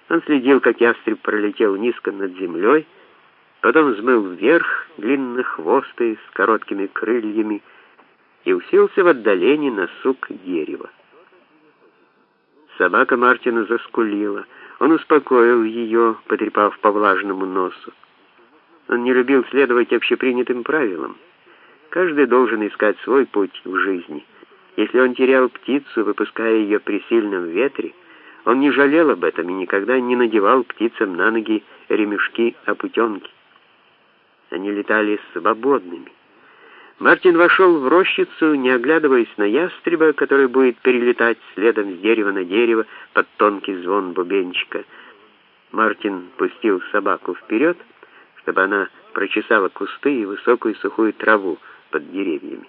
Он следил, как ястреб пролетел низко над землей, потом взмыл вверх длиннохвостый с короткими крыльями и уселся в отдалении на сук дерева. Собака Мартина заскулила. Он успокоил ее, потрепав по влажному носу. Он не любил следовать общепринятым правилам. Каждый должен искать свой путь в жизни. Если он терял птицу, выпуская ее при сильном ветре, он не жалел об этом и никогда не надевал птицам на ноги ремешки-опутенки. Они летали свободными. Мартин вошел в рощицу, не оглядываясь на ястреба, который будет перелетать следом с дерева на дерево под тонкий звон бубенчика. Мартин пустил собаку вперед, чтобы она прочесала кусты и высокую сухую траву под деревьями.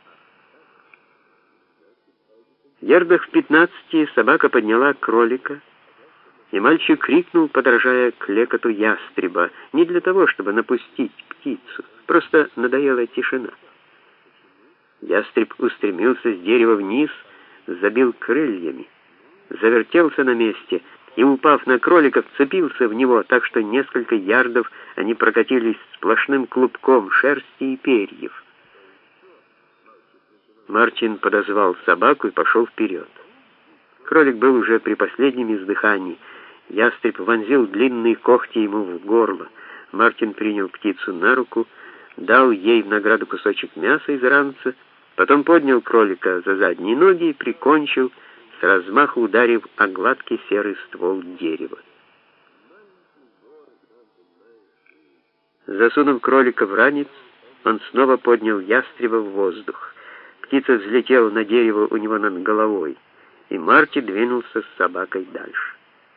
Ярдах в 15 собака подняла кролика, и мальчик крикнул, подражая клекоту ястреба, не для того, чтобы напустить птицу, просто надоела тишина. Ястреб устремился с дерева вниз, забил крыльями, завертелся на месте и, упав на кролика, вцепился в него, так что несколько ярдов они прокатились сплошным клубком шерсти и перьев. Мартин подозвал собаку и пошел вперед. Кролик был уже при последнем издыхании. Ястреб вонзил длинные когти ему в горло. Мартин принял птицу на руку, дал ей в награду кусочек мяса из ранца, потом поднял кролика за задние ноги и прикончил, с размаху ударив о гладкий серый ствол дерева. Засунув кролика в ранец, он снова поднял ястреба в воздух. Птица взлетела на дерево у него над головой, и Марти двинулся с собакой дальше.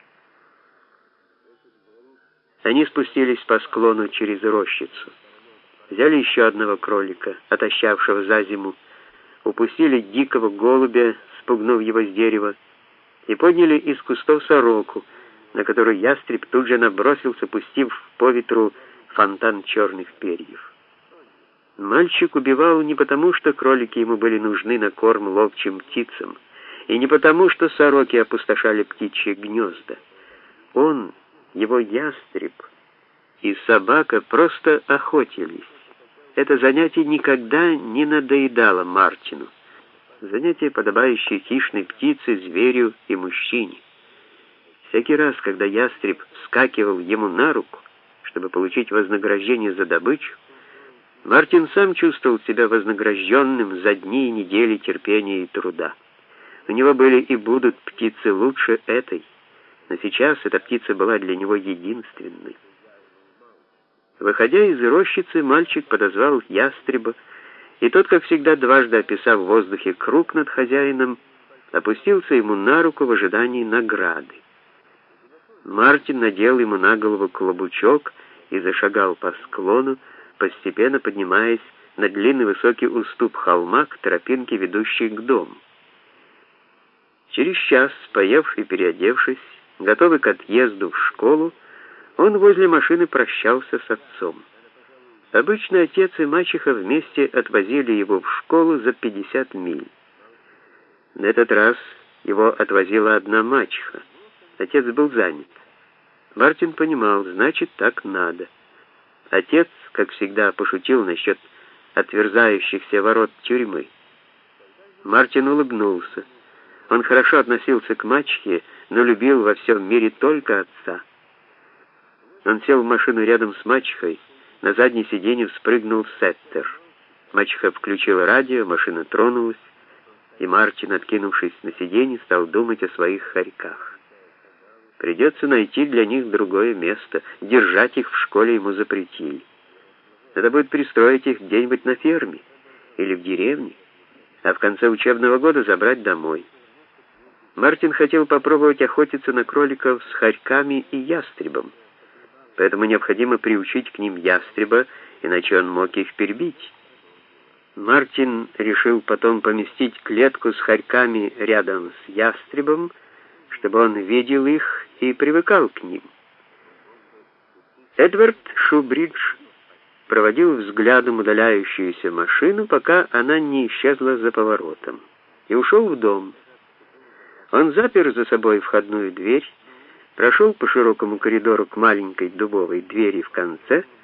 Они спустились по склону через рощицу. Взяли еще одного кролика, отощавшего за зиму, упустили дикого голубя, спугнув его с дерева, и подняли из кустов сороку, на которую ястреб тут же набросился, пустив по ветру фонтан черных перьев. Мальчик убивал не потому, что кролики ему были нужны на корм ловчим птицам, и не потому, что сороки опустошали птичьи гнезда. Он, его ястреб и собака просто охотились. Это занятие никогда не надоедало Мартину. Занятие, подобающее хищной птице, зверю и мужчине. Всякий раз, когда ястреб вскакивал ему на руку, чтобы получить вознаграждение за добычу, Мартин сам чувствовал себя вознагражденным за дни и недели терпения и труда. У него были и будут птицы лучше этой, но сейчас эта птица была для него единственной. Выходя из рощицы, мальчик подозвал ястреба, и тот, как всегда, дважды описав в воздухе круг над хозяином, опустился ему на руку в ожидании награды. Мартин надел ему на голову клобучок и зашагал по склону, постепенно поднимаясь на длинный высокий уступ холма к тропинке, ведущей к дому. Через час, поев и переодевшись, готовый к отъезду в школу, он возле машины прощался с отцом. Обычно отец и мачеха вместе отвозили его в школу за 50 миль. На этот раз его отвозила одна мачеха. Отец был занят. Мартин понимал, значит, так надо. Отец, как всегда, пошутил насчет отверзающихся ворот тюрьмы. Мартин улыбнулся. Он хорошо относился к мачехе, но любил во всем мире только отца. Он сел в машину рядом с мачехой, на заднее сиденье вспрыгнул Сеттер. Мачеха включила радио, машина тронулась, и Мартин, откинувшись на сиденье, стал думать о своих хорьках. Придется найти для них другое место, держать их в школе ему запретили. Надо будет пристроить их где-нибудь на ферме или в деревне, а в конце учебного года забрать домой. Мартин хотел попробовать охотиться на кроликов с хорьками и ястребом, поэтому необходимо приучить к ним ястреба, иначе он мог их перебить. Мартин решил потом поместить клетку с хорьками рядом с ястребом, чтобы он видел их и привыкал к ним. Эдвард Шубридж проводил взглядом удаляющуюся машину, пока она не исчезла за поворотом, и ушел в дом. Он запер за собой входную дверь, прошел по широкому коридору к маленькой дубовой двери в конце,